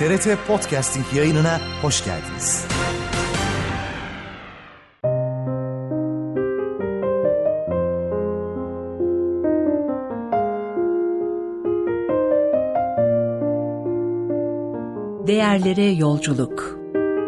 TRT Podcasting yayınına hoş geldiniz. Değerlere yolculuk.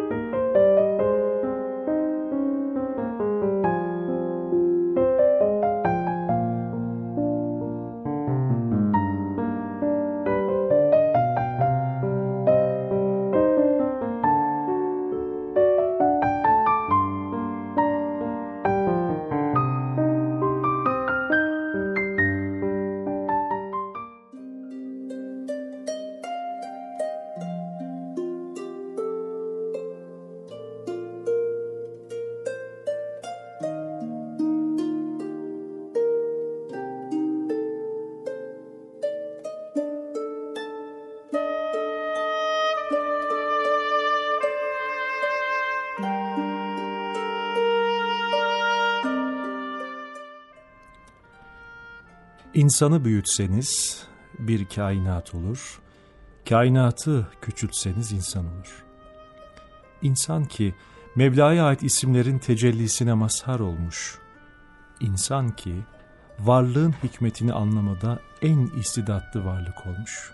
İnsanı büyütseniz bir kainat olur, kainatı küçültseniz insan olur. İnsan ki Mevla'ya ait isimlerin tecellisine mazhar olmuş. İnsan ki varlığın hikmetini anlamada en istidatlı varlık olmuş.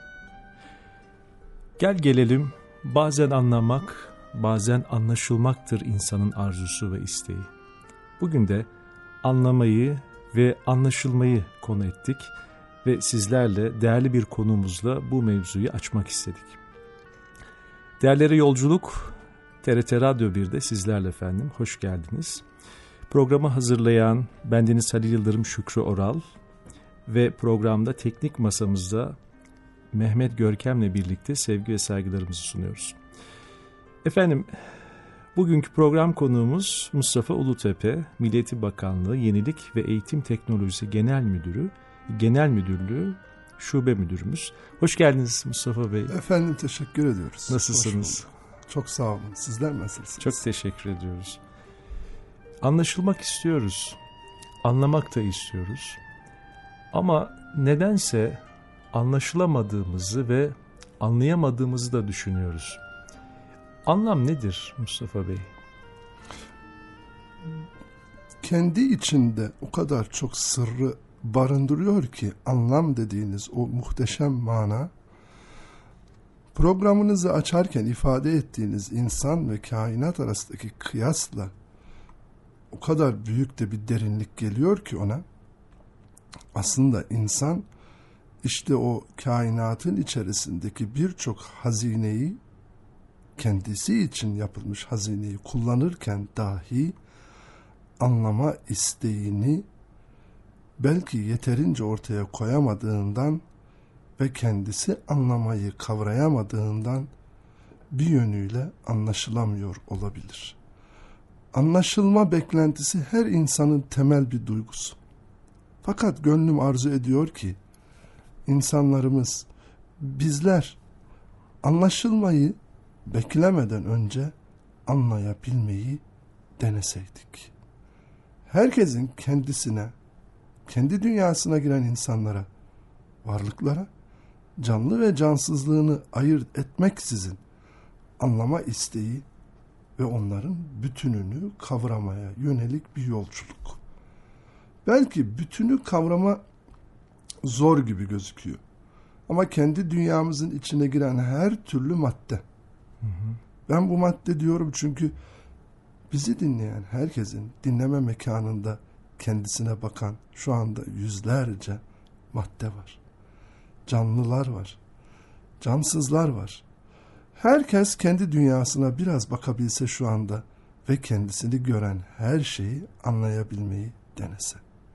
Gel gelelim, bazen anlamak, bazen anlaşılmaktır insanın arzusu ve isteği. Bugün de anlamayı ve anlaşılmayı konu ettik ve sizlerle değerli bir konuğumuzla bu mevzuyu açmak istedik. Değerlere yolculuk TRT Radyo 1'de sizlerle efendim, hoş geldiniz. Programı hazırlayan bendeniz Halil Yıldırım Şükrü Oral ve programda teknik masamızda Mehmet Görkem'le birlikte sevgi ve saygılarımızı sunuyoruz. Efendim, bugünkü program konuğumuz Mustafa Ulutepe, Milli Eğitim Bakanlığı Yenilik ve Eğitim Teknolojisi Genel Müdürü, Genel Müdürlüğü Şube Müdürümüz. Hoş geldiniz Mustafa Bey. Efendim, teşekkür ediyoruz. Nasılsınız? Çok sağ olun. Sizler nasılsınız? Çok teşekkür ediyoruz. Anlaşılmak istiyoruz, anlamak da istiyoruz. Ama nedense anlaşılamadığımızı ve anlayamadığımızı da düşünüyoruz. Anlam nedir Mustafa Bey? Kendi içinde o kadar çok sırrı barındırıyor ki anlam dediğiniz o muhteşem mana, programınızı açarken ifade ettiğiniz insan ve kainat arasındaki kıyasla o kadar büyük de bir derinlik geliyor ki ona. Aslında insan işte o kainatın içerisindeki birçok hazineyi, kendisi için yapılmış hazineyi kullanırken dahi anlama isteğini belki yeterince ortaya koyamadığından ve kendisi anlamayı kavrayamadığından bir yönüyle anlaşılamıyor olabilir. Anlaşılma beklentisi her insanın temel bir duygusu. Fakat gönlüm arzu ediyor ki insanlarımız, bizler anlaşılmayı beklemeden önce anlayabilmeyi deneseydik. Herkesin kendisine, kendi dünyasına giren insanlara, varlıklara, canlı ve cansızlığını ayırt etmeksizin anlama isteği ve onların bütününü kavramaya yönelik bir yolculuk. Belki bütünü kavrama zor gibi gözüküyor. Ama kendi dünyamızın içine giren her türlü madde. Ben bu madde diyorum çünkü bizi dinleyen herkesin dinleme mekanında kendisine bakan şu anda yüzlerce madde var. Canlılar var. Cansızlar var. Herkes kendi dünyasına biraz bakabilse şu anda ve kendisini gören her şeyi anlayabilmeyi denese.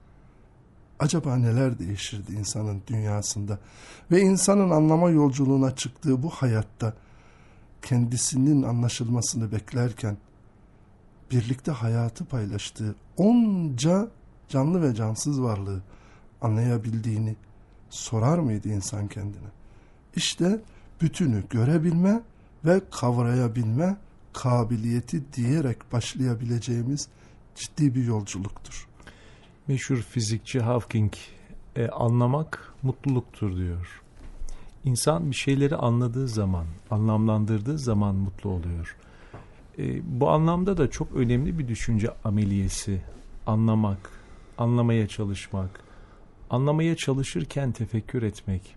Acaba neler değişirdi insanın dünyasında ve insanın anlama yolculuğuna çıktığı bu hayatta kendisinin anlaşılmasını beklerken birlikte hayatı paylaştığı onca canlı ve cansız varlığı anlayabildiğini sorar mıydı insan kendine? İşte bütünü görebilme ve kavrayabilme kabiliyeti diyerek başlayabileceğimiz ciddi bir yolculuktur. Meşhur fizikçi Hawking anlamak mutluluktur diyor. İnsan bir şeyleri anladığı zaman, anlamlandırdığı zaman mutlu oluyor. Bu anlamda da çok önemli bir düşünce ameliyesi. Anlamak, anlamaya çalışmak, anlamaya çalışırken tefekkür etmek,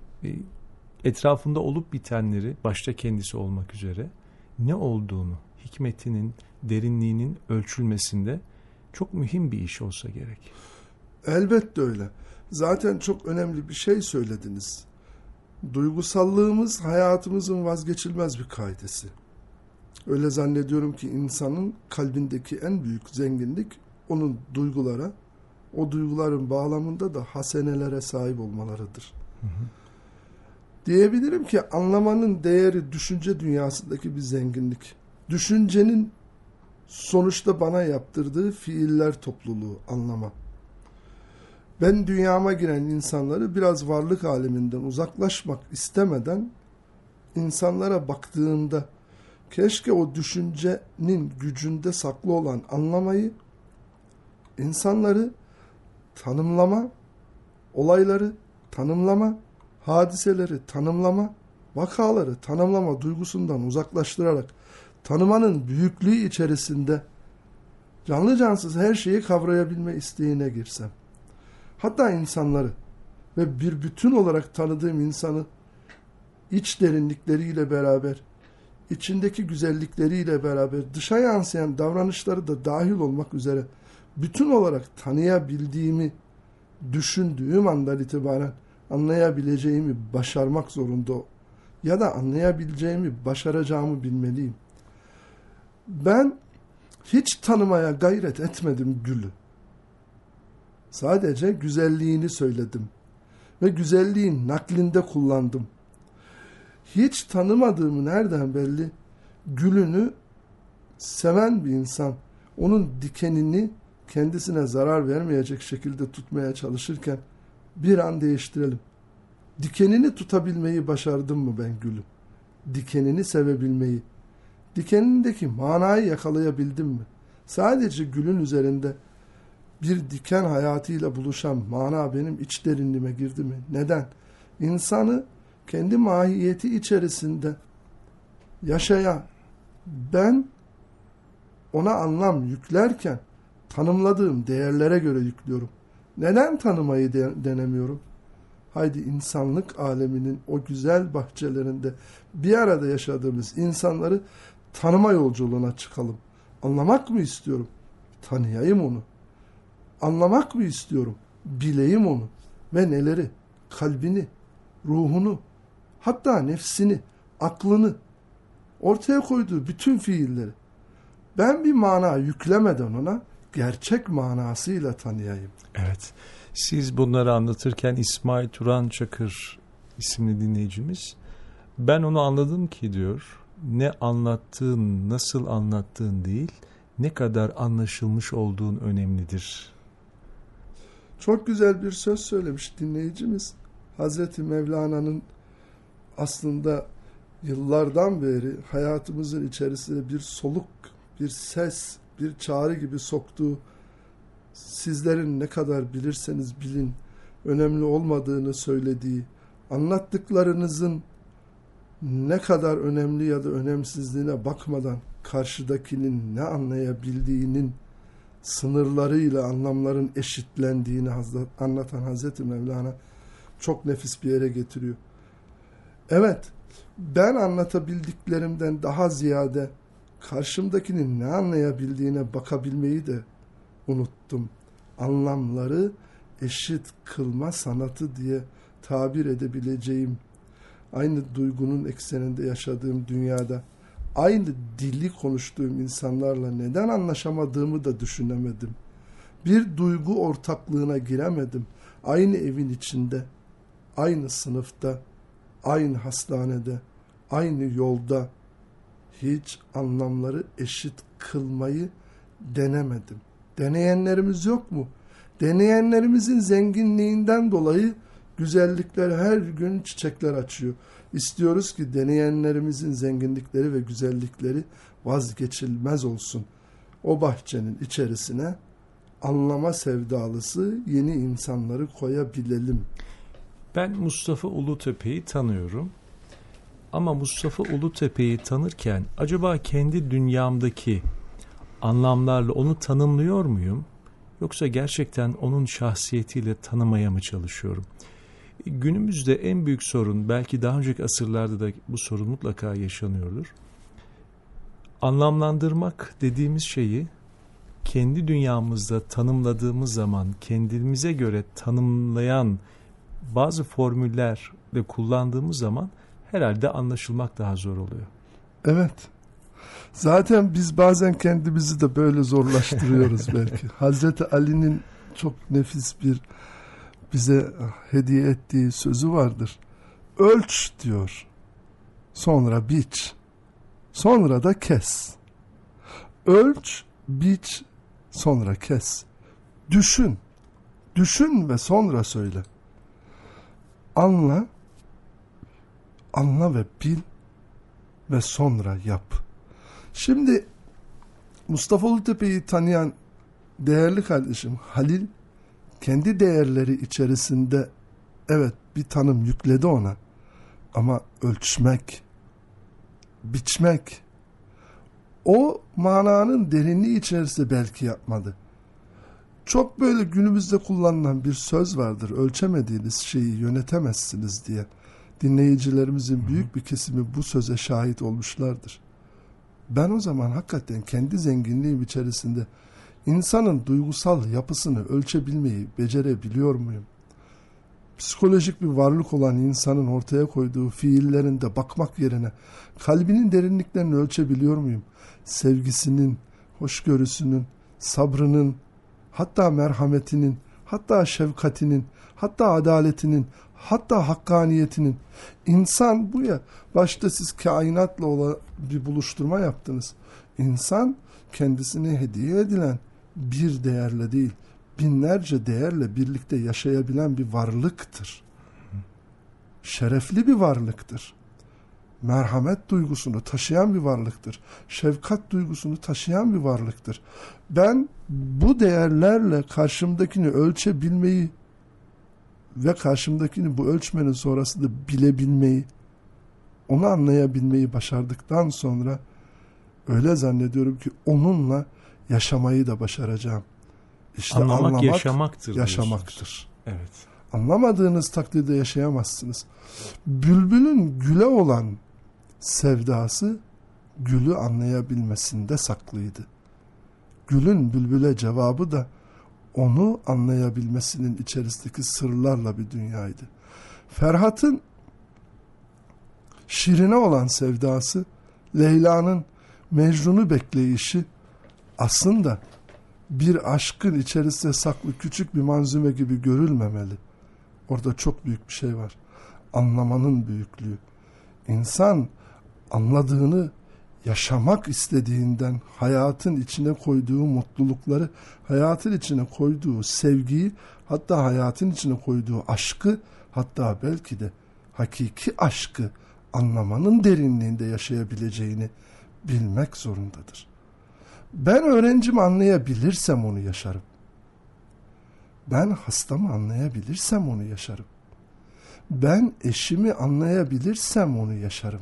etrafında olup bitenleri, başta kendisi olmak üzere, ne olduğunu, hikmetinin, derinliğinin ölçülmesinde çok mühim bir iş olsa gerek. Elbette öyle. Zaten çok önemli bir şey söylediniz. Duygusallığımız hayatımızın vazgeçilmez bir kaidesi. Öyle zannediyorum ki insanın kalbindeki en büyük zenginlik onun duygulara, o duyguların bağlamında da hasenelere sahip olmalarıdır. Diyebilirim ki anlamanın değeri düşünce dünyasındaki bir zenginlik. Düşüncenin sonuçta bana yaptırdığı fiiller topluluğu anlama. Ben dünyama giren insanları biraz varlık aleminden uzaklaşmak istemeden insanlara baktığımda keşke o düşüncenin gücünde saklı olan anlamayı, insanları tanımlama, olayları tanımlama, hadiseleri tanımlama, vakaları tanımlama duygusundan uzaklaştırarak tanımanın büyüklüğü içerisinde canlı cansız her şeyi kavrayabilme isteğine girsem. Hatta insanları ve bir bütün olarak tanıdığım insanı iç derinlikleriyle beraber, içindeki güzellikleriyle beraber dışa yansıyan davranışları da dahil olmak üzere bütün olarak tanıyabildiğimi düşündüğüm andan itibaren anlayabileceğimi başarmak zorunda ya da anlayabileceğimi başaracağımı bilmeliyim. Ben hiç tanımaya gayret etmedim gülü. Sadece güzelliğini söyledim ve güzelliğin naklinde kullandım. Hiç tanımadığımı nereden belli? Gülünü seven bir insan, onun dikenini kendisine zarar vermeyecek şekilde tutmaya çalışırken bir an değiştirelim. Dikenini tutabilmeyi başardım mı ben gülüm? Dikenini sevebilmeyi, dikenindeki manayı yakalayabildim mi? Sadece gülün üzerinde bir diken hayatıyla buluşan mana benim iç derinliğime girdi mi? Neden? İnsanı kendi mahiyeti içerisinde yaşayan ben ona anlam yüklerken tanımladığım değerlere göre yüklüyorum. Neden tanımayı denemiyorum? Haydi insanlık aleminin o güzel bahçelerinde bir arada yaşadığımız insanları tanıma yolculuğuna çıkalım. Anlamak mı istiyorum? Tanıyayım onu. Anlamak mı istiyorum? Bileyim onu. Ve neleri? Kalbini, ruhunu, hatta nefsini, aklını, ortaya koyduğu bütün fiilleri. Ben bir mana yüklemeden ona gerçek manasıyla tanıyayım. Evet. Siz bunları anlatırken İsmail Turan Çakır isimli dinleyicimiz, ben onu anladım ki diyor, ne anlattığın, nasıl anlattığın değil, ne kadar anlaşılmış olduğun önemlidir. Çok güzel bir söz söylemiş dinleyicimiz. Hazreti Mevlana'nın aslında yıllardan beri hayatımızın içerisinde bir soluk, bir ses, bir çağrı gibi soktuğu, sizlerin ne kadar bilirseniz bilin, önemli olmadığını söylediği, anlattıklarınızın ne kadar önemli ya da önemsizliğine bakmadan karşıdakinin ne anlayabildiğinin sınırlarıyla anlamların eşitlendiğini anlatan Hazreti Mevlana çok nefis bir yere getiriyor. Evet, ben anlatabildiklerimden daha ziyade karşımdakinin ne anlayabildiğine bakabilmeyi de unuttum. Anlamları eşit kılma sanatı diye tabir edebileceğim, aynı duygunun ekseninde yaşadığım dünyada aynı dili konuştuğum insanlarla neden anlaşamadığımı da düşünemedim. Bir duygu ortaklığına giremedim. Aynı evin içinde, aynı sınıfta, aynı hastanede, aynı yolda hiç anlamları eşit kılmayı denemedim. Deneyenlerimiz yok mu? Deneyenlerimizin zenginliğinden dolayı güzellikler her gün çiçekler açıyor. İstiyoruz ki deneyenlerimizin zenginlikleri ve güzellikleri vazgeçilmez olsun. O bahçenin içerisine anlama sevdalısı yeni insanları koyabilelim. Ben Mustafa Ulutepe'yi tanıyorum. Ama Mustafa Ulutepe'yi tanırken acaba kendi dünyamdaki anlamlarla onu tanımlıyor muyum? Yoksa gerçekten onun şahsiyetiyle tanımaya mı çalışıyorum? Günümüzde en büyük sorun, belki daha önceki asırlarda da bu sorun mutlaka yaşanıyordur. Anlamlandırmak dediğimiz şeyi kendi dünyamızda tanımladığımız zaman kendimize göre tanımlayan bazı formüllerle kullandığımız zaman herhalde anlaşılmak daha zor oluyor. Evet. Zaten biz bazen kendimizi de böyle zorlaştırıyoruz belki. Hazreti Ali'nin çok nefis bir bize hediye ettiği sözü vardır. Ölç diyor. Sonra biç. Sonra da kes. Ölç, biç, sonra kes. Düşün. Düşün ve sonra söyle. Anla. Anla ve bil ve sonra yap. Şimdi Mustafa Ulutepe'yi tanıyan değerli kardeşim Halil kendi değerleri içerisinde evet bir tanım yükledi ona. Ama ölçmek, biçmek, o mananın derinliği içerisinde belki yapmadı. Çok böyle günümüzde kullanılan bir söz vardır. Ölçemediğiniz şeyi yönetemezsiniz diye. Dinleyicilerimizin büyük bir kesimi bu söze şahit olmuşlardır. Ben o zaman hakikaten kendi zenginliğim içerisinde insanın duygusal yapısını ölçebilmeyi becerebiliyor muyum? Psikolojik bir varlık olan insanın ortaya koyduğu fiillerinde bakmak yerine kalbinin derinliklerini ölçebiliyor muyum? Sevgisinin, hoşgörüsünün, sabrının, hatta merhametinin, hatta şefkatinin, hatta adaletinin, hatta hakkaniyetinin. İnsan bu ya. Başta siz kainatla bir buluşturma yaptınız. İnsan kendisine hediye edilen bir değerle değil, binlerce değerle birlikte yaşayabilen bir varlıktır. Şerefli bir varlıktır. Merhamet duygusunu taşıyan bir varlıktır. Şefkat duygusunu taşıyan bir varlıktır. Ben bu değerlerle karşımdakini ölçebilmeyi ve karşımdakini bu ölçmenin sonrasında bilebilmeyi, onu anlayabilmeyi başardıktan sonra öyle zannediyorum ki onunla yaşamayı da başaracağım. İşte anlamak yaşamaktır. Yaşamaktır. Evet. Anlamadığınız takdirde yaşayamazsınız. Bülbülün güle olan sevdası gülü anlayabilmesinde saklıydı. Gülün bülbüle cevabı da onu anlayabilmesinin içerisindeki sırlarla bir dünyaydı. Ferhat'ın Şirin'e olan sevdası, Leyla'nın Mecnun'u bekleyişi aslında bir aşkın içerisinde saklı küçük bir manzume gibi görülmemeli. Orada çok büyük bir şey var. Anlamanın büyüklüğü. İnsan anladığını yaşamak istediğinden hayatın içine koyduğu mutlulukları, hayatın içine koyduğu sevgiyi, hatta hayatın içine koyduğu aşkı, hatta belki de hakiki aşkı anlamanın derinliğinde yaşayabileceğini bilmek zorundadır. Ben öğrencimi anlayabilirsem onu yaşarım. Ben hastamı anlayabilirsem onu yaşarım. Ben eşimi anlayabilirsem onu yaşarım.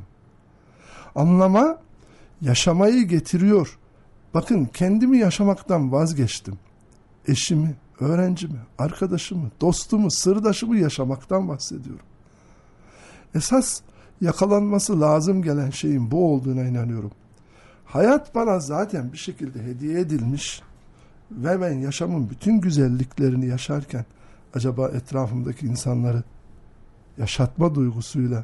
Anlama yaşamayı getiriyor. Bakın kendimi yaşamaktan vazgeçtim. Eşimi, öğrencimi, arkadaşımı, dostumu, sırdaşımı yaşamaktan bahsediyorum. Esas yakalanması lazım gelen şeyin bu olduğuna inanıyorum. Hayat bana zaten bir şekilde hediye edilmiş ve ben yaşamın bütün güzelliklerini yaşarken acaba etrafımdaki insanları yaşatma duygusuyla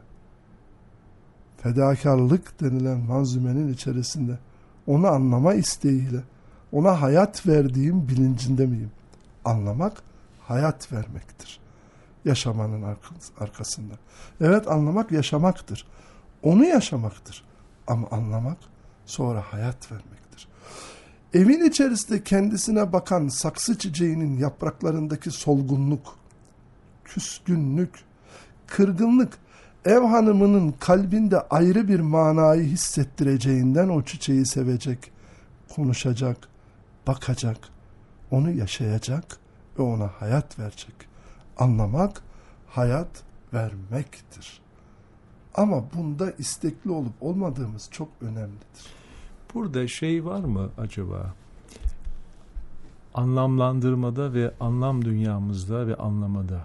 fedakarlık denilen manzumenin içerisinde onu anlama isteğiyle ona hayat verdiğim bilincinde miyim? Anlamak hayat vermektir. Yaşamanın arkasında. Evet, anlamak yaşamaktır. Onu yaşamaktır. Ama anlamak sonra hayat vermektir. Evin içerisinde kendisine bakan saksı çiçeğinin yapraklarındaki solgunluk, küskünlük, kırgınlık, ev hanımının kalbinde ayrı bir manayı hissettireceğinden o çiçeği sevecek, konuşacak, bakacak, onu yaşayacak ve ona hayat verecek. Anlamak hayat vermektir. Ama bunda istekli olup olmadığımız çok önemlidir. Burada şey var mı acaba? Anlamlandırmada ve anlam dünyamızda ve anlamada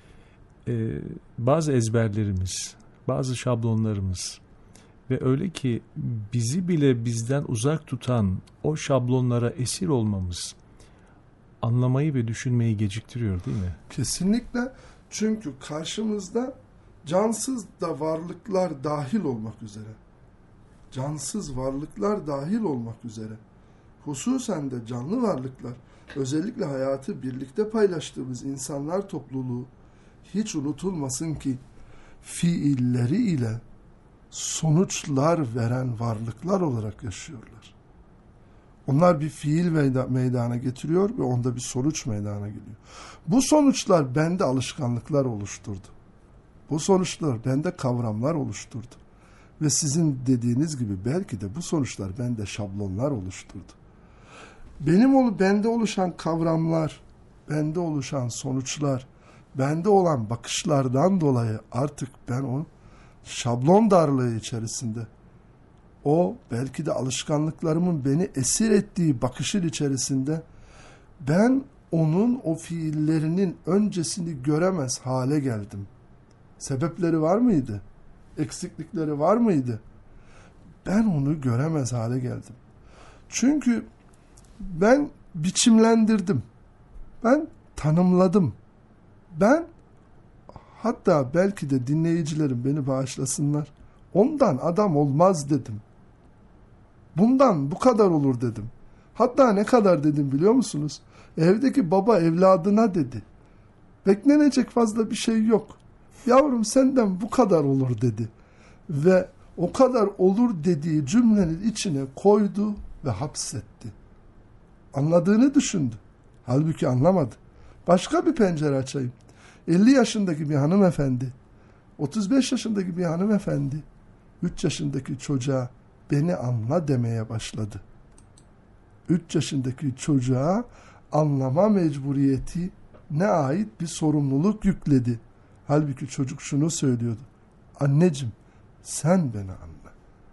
bazı ezberlerimiz, bazı şablonlarımız ve öyle ki bizi bile bizden uzak tutan o şablonlara esir olmamız anlamayı ve düşünmeyi geciktiriyor değil mi? Kesinlikle, çünkü karşımızda cansız da varlıklar dahil olmak üzere, cansız varlıklar dahil olmak üzere, hususen de canlı varlıklar, özellikle hayatı birlikte paylaştığımız insanlar topluluğu hiç unutulmasın ki fiilleri ile sonuçlar veren varlıklar olarak yaşıyorlar. Onlar bir fiil meydana getiriyor ve onda bir sonuç meydana geliyor. Bu sonuçlar bende alışkanlıklar oluşturdu. Bu sonuçlar bende kavramlar oluşturdu. Ve sizin dediğiniz gibi belki de bu sonuçlar bende şablonlar oluşturdu. Bende oluşan kavramlar, bende oluşan sonuçlar, bende olan bakışlardan dolayı artık ben o şablon darlığı içerisinde, o belki de alışkanlıklarımın beni esir ettiği bakışın içerisinde ben onun o fiillerinin öncesini göremez hale geldim. Sebepleri var mıydı? Eksiklikleri var mıydı? Ben onu göremez hale geldim. Çünkü ben biçimlendirdim. Ben tanımladım. Ben, hatta belki de dinleyicilerim beni bağışlasınlar, ondan adam olmaz dedim. Bundan bu kadar olur dedim. Hatta ne kadar dedim biliyor musunuz? Evdeki baba evladına dedi. Beklenecek fazla bir şey yok. Yavrum senden bu kadar olur dedi. Ve o kadar olur dediği cümlenin içine koydu ve hapsetti. Anladığını düşündü. Halbuki anlamadı. Başka bir pencere açayım. 50 yaşındaki bir hanımefendi, 35 yaşındaki bir hanımefendi, 3 yaşındaki çocuğa beni anla demeye başladı. 3 yaşındaki çocuğa anlama mecburiyeti ne ait bir sorumluluk yükledi. Halbuki çocuk şunu söylüyordu. Anneciğim sen beni anla.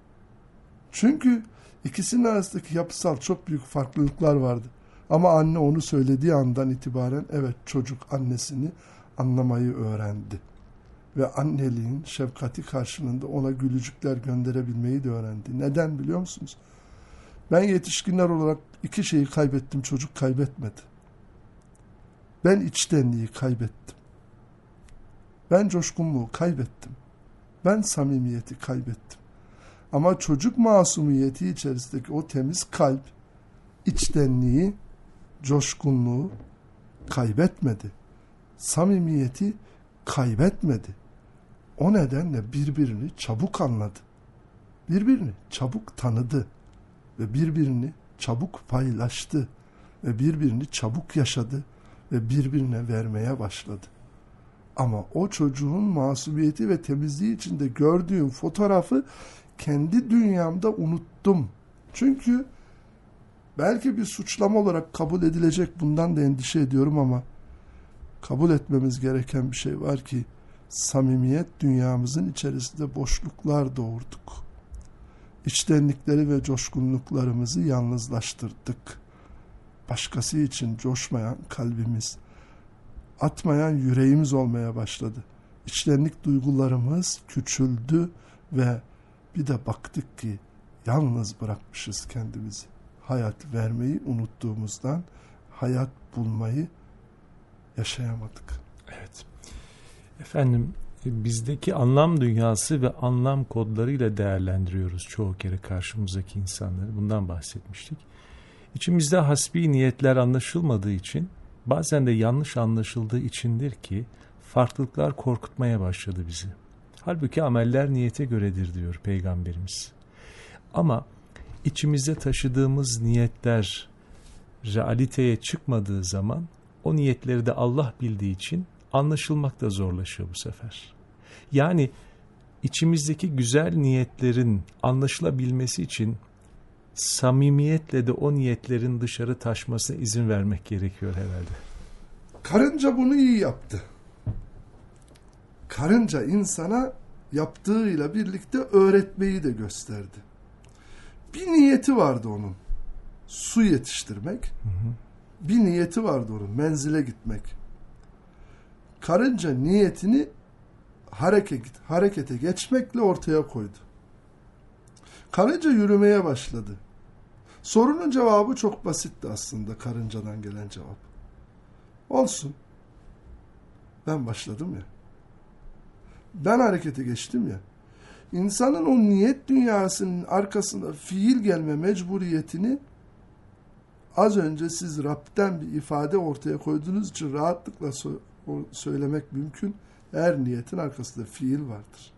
Çünkü ikisinin arasındaki yapısal çok büyük farklılıklar vardı. Ama anne onu söylediği andan itibaren evet, çocuk annesini anlamayı öğrendi. Ve anneliğin şefkati karşılığında ona gülücükler gönderebilmeyi de öğrendi. Neden biliyor musunuz? Ben yetişkinler olarak iki şeyi kaybettim, çocuk kaybetmedi. Ben içtenliği kaybettim. Ben coşkunluğu kaybettim. Ben samimiyeti kaybettim. Ama çocuk masumiyeti içerisindeki o temiz kalp, içtenliği, coşkunluğu kaybetmedi. Samimiyeti kaybetmedi. O nedenle birbirini çabuk anladı. Birbirini çabuk tanıdı. Ve birbirini çabuk paylaştı. Ve birbirini çabuk yaşadı. Ve birbirine vermeye başladı. Ama o çocuğun masumiyeti ve temizliği içinde gördüğüm fotoğrafı kendi dünyamda unuttum. Çünkü belki bir suçlama olarak kabul edilecek, bundan da endişe ediyorum ama kabul etmemiz gereken bir şey var ki samimiyet dünyamızın içerisinde boşluklar doğurduk. İçtenlikleri ve coşkunluklarımızı yalnızlaştırdık. Başkası için coşmayan kalbimiz, atmayan yüreğimiz olmaya başladı. İçtenlik duygularımız küçüldü ve bir de baktık ki yalnız bırakmışız kendimizi. Hayat vermeyi unuttuğumuzdan hayat bulmayı yaşayamadık. Evet. Efendim, bizdeki anlam dünyası ve anlam kodlarıyla değerlendiriyoruz çoğu kere karşımızdaki insanları. Bundan bahsetmiştik. İçimizde hasbi niyetler anlaşılmadığı için, bazen de yanlış anlaşıldığı içindir ki farklılıklar korkutmaya başladı bizi. Halbuki ameller niyete göredir diyor Peygamberimiz. Ama içimizde taşıdığımız niyetler realiteye çıkmadığı zaman o niyetleri de Allah bildiği için anlaşılmak da zorlaşıyor bu sefer. Yani içimizdeki güzel niyetlerin anlaşılabilmesi için samimiyetle de o niyetlerin dışarı taşmasına izin vermek gerekiyor herhalde. Karınca bunu iyi yaptı. Karınca insana yaptığıyla birlikte öğretmeyi de gösterdi. Bir niyeti vardı onun. Su yetiştirmek. Bir niyeti vardı onun. Menzile gitmek. Karınca niyetini harekete geçmekle ortaya koydu. Karınca yürümeye başladı. Sorunun cevabı çok basitti aslında, karıncadan gelen cevap. Olsun. Ben başladım ya. Ben harekete geçtim ya. İnsanın o niyet dünyasının arkasında fiil gelme mecburiyetini az önce siz Rab'den bir ifade ortaya koyduğunuz için rahatlıkla söylemek mümkün. Her niyetin arkasında fiil vardır.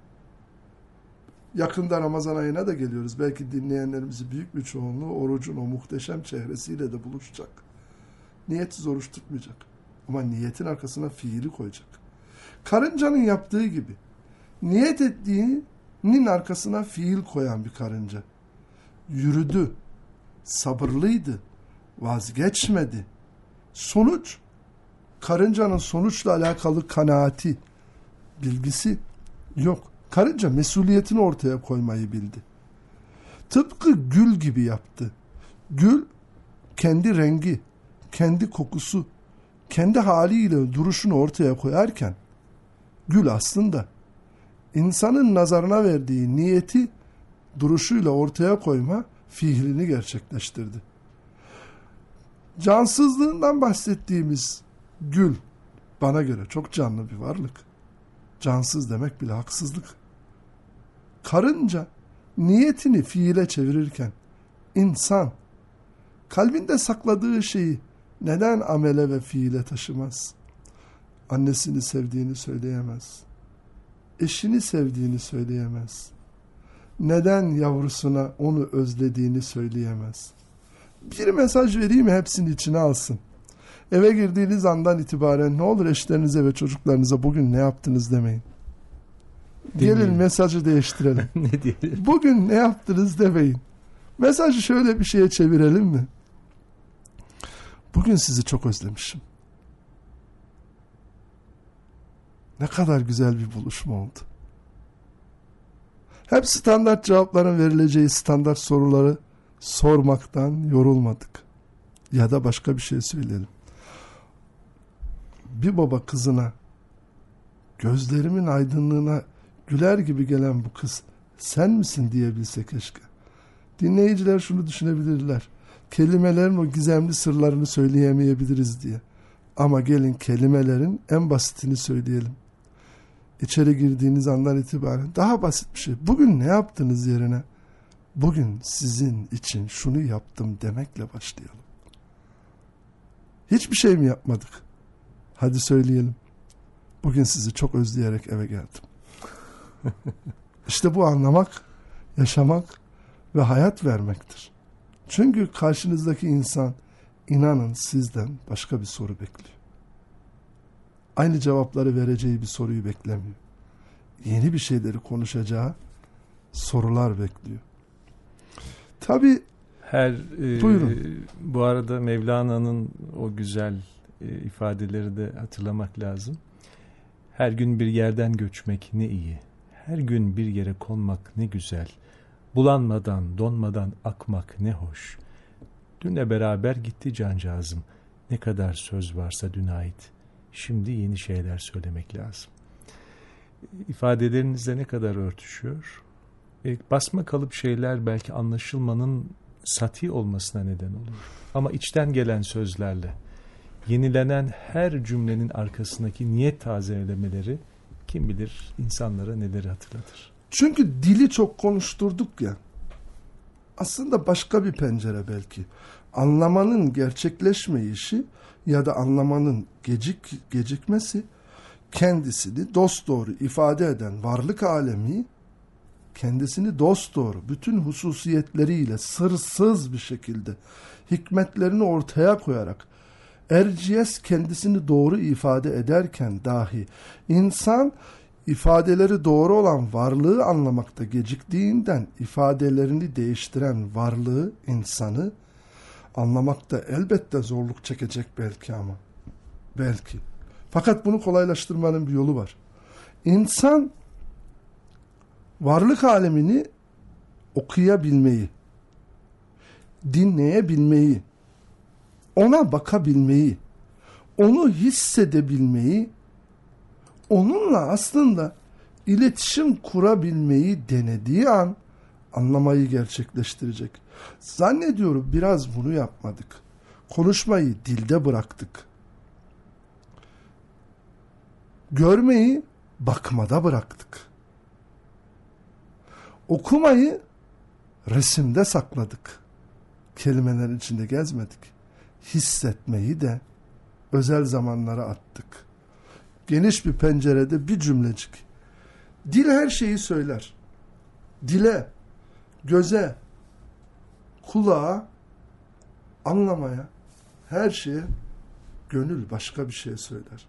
Yakında Ramazan ayına da geliyoruz. Belki dinleyenlerimizi büyük bir çoğunluğu orucun o muhteşem çehresiyle de buluşacak. Niyetsiz oruç tutmayacak. Ama niyetin arkasına fiili koyacak. Karıncanın yaptığı gibi niyet ettiğinin arkasına fiil koyan bir karınca. Yürüdü, sabırlıydı, vazgeçmedi. Sonuç, karıncanın sonuçla alakalı kanaati, bilgisi yok. Karınca mesuliyetini ortaya koymayı bildi. Tıpkı gül gibi yaptı. Gül kendi rengi, kendi kokusu, kendi haliyle duruşunu ortaya koyarken gül aslında insanın nazarına verdiği niyeti duruşuyla ortaya koyma fiilini gerçekleştirdi. Cansızlığından bahsettiğimiz gül bana göre çok canlı bir varlık. Cansız demek bile haksızlık. Karınca niyetini fiile çevirirken insan kalbinde sakladığı şeyi neden amele ve fiile taşımaz? Annesini sevdiğini söyleyemez. Eşini sevdiğini söyleyemez. Neden yavrusuna onu özlediğini söyleyemez. Bir mesaj vereyim, hepsini içine alsın. Eve girdiğiniz andan itibaren ne olur eşlerinize ve çocuklarınıza bugün ne yaptınız demeyin. Gelin mesajı değiştirelim. Ne diyelim? Bugün ne yaptınız demeyin. Mesajı şöyle bir şeye çevirelim mi? Bugün sizi çok özlemişim. Ne kadar güzel bir buluşma oldu. Hep standart cevapların verileceği standart soruları sormaktan yorulmadık. Ya da başka bir şey söyleyelim. Bir baba kızına gözlerimin aydınlığına güler gibi gelen bu kız sen misin diyebilse keşke. Dinleyiciler şunu düşünebilirler. Kelimelerin o gizemli sırlarını söyleyemeyebiliriz diye. Ama gelin kelimelerin en basitini söyleyelim. İçeri girdiğiniz andan itibaren daha basit bir şey. Bugün ne yaptınız yerine? Bugün sizin için şunu yaptım demekle başlayalım. Hiçbir şey mi yapmadık? Hadi söyleyelim. Bugün sizi çok özleyerek eve geldim. İşte bu anlamak, yaşamak ve hayat vermektir. Çünkü karşınızdaki insan inanın sizden başka bir soru bekliyor. Aynı cevapları vereceği bir soruyu beklemiyor. Yeni bir şeyleri konuşacağı sorular bekliyor. Tabii bu arada Mevlana'nın o güzel ifadeleri de hatırlamak lazım. Her gün bir yerden göçmek ne iyi. Her gün bir yere konmak ne güzel. Bulanmadan, donmadan akmak ne hoş. Dünle beraber gitti cancağızım. Ne kadar söz varsa dün ait. Şimdi yeni şeyler söylemek lazım. İfadelerinizle ne kadar örtüşüyor? Basma kalıp şeyler belki anlaşılmanın sati olmasına neden olur. Ama içten gelen sözlerle, yenilenen her cümlenin arkasındaki niyet tazelemeleri kim bilir insanlara neleri hatırlatır. Çünkü dili çok konuşturduk ya. Aslında başka bir pencere belki. Anlamanın gerçekleşmeyişi ya da anlamanın gecikmesi kendisini dosdoğru ifade eden varlık alemi kendisini dosdoğru bütün hususiyetleriyle sırsız bir şekilde hikmetlerini ortaya koyarak Erciyes kendisini doğru ifade ederken dahi insan ifadeleri doğru olan varlığı anlamakta geciktiğinden ifadelerini değiştiren varlığı, insanı anlamakta elbette zorluk çekecek belki ama. Belki. Fakat bunu kolaylaştırmanın bir yolu var. İnsan varlık alemini okuyabilmeyi, dinleyebilmeyi, ona bakabilmeyi, onu hissedebilmeyi, onunla aslında iletişim kurabilmeyi denediği an anlamayı gerçekleştirecek. Zannediyorum biraz bunu yapmadık. Konuşmayı dilde bıraktık. Görmeyi bakmada bıraktık. Okumayı resimde sakladık. Kelimelerin içinde gezmedik. Hissetmeyi de özel zamanlara attık. Geniş bir pencerede bir cümlecik. Dil her şeyi söyler. Dile, göze, kulağa, anlamaya, her şeye gönül başka bir şey söyler.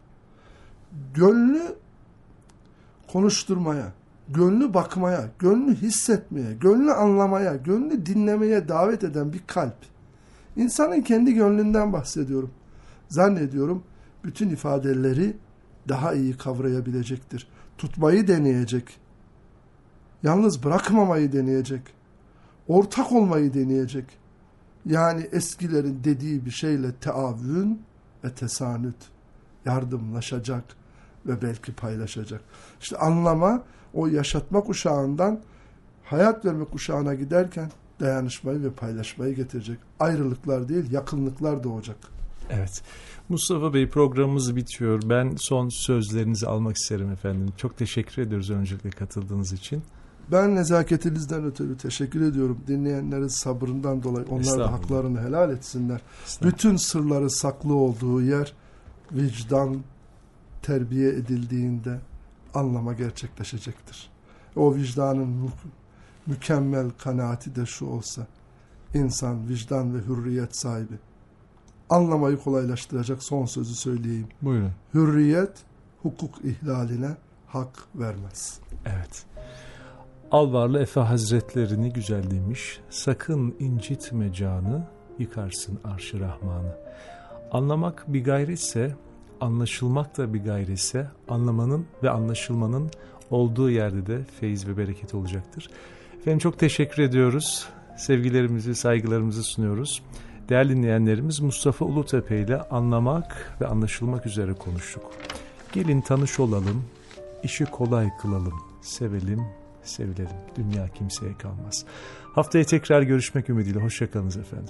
Gönlü konuşturmaya, gönlü bakmaya, gönlü hissetmeye, gönlü anlamaya, gönlü dinlemeye davet eden bir kalp. İnsanın kendi gönlünden bahsediyorum. Zannediyorum bütün ifadeleri daha iyi kavrayabilecektir. Tutmayı deneyecek. Yalnız bırakmamayı deneyecek. Ortak olmayı deneyecek. Yani eskilerin dediği bir şeyle teavün ve tesanüt. Yardımlaşacak ve belki paylaşacak. İşte anlama, o yaşatma kuşağından hayat verme kuşağına giderken dayanışmayı ve paylaşmayı getirecek. Ayrılıklar değil, yakınlıklar doğacak. Evet. Mustafa Bey, programımız bitiyor. Ben son sözlerinizi almak isterim efendim. Çok teşekkür ediyoruz öncelikle katıldığınız için. Ben nezaketinizden ötürü teşekkür ediyorum. Dinleyenlerin sabrından dolayı onlar da haklarını helal etsinler. Bütün sırları saklı olduğu yer vicdan terbiye edildiğinde anlama gerçekleşecektir. O vicdanın mükemmel kanaati de şu olsa: insan vicdan ve hürriyet sahibi. Anlamayı kolaylaştıracak son sözü söyleyeyim. Buyurun. Hürriyet hukuk ihlaline hak vermez. Evet. Alvarlı Efe Hazretleri güzel demiş. Sakın incitme canı, yıkarsın arş-ı rahmanı. Anlamak bir gayretse, anlaşılmak da bir gayretse, anlamanın ve anlaşılmanın olduğu yerde de feyiz ve bereket olacaktır. Efendim çok teşekkür ediyoruz. Sevgilerimizi, saygılarımızı sunuyoruz. Değerli dinleyenlerimiz, Mustafa Ulutepe ile anlamak ve anlaşılmak üzere konuştuk. Gelin tanış olalım, işi kolay kılalım, sevelim, sevilelim. Dünya kimseye kalmaz. Haftaya tekrar görüşmek ümidiyle. Hoşçakalınız efendim.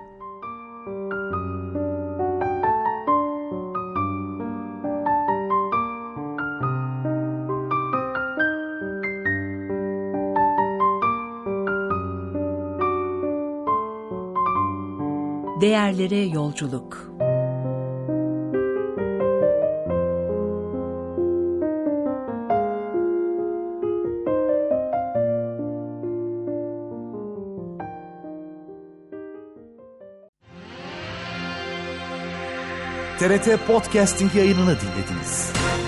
Değerlere yolculuk. TRT Podcasting yayınını dinlediniz.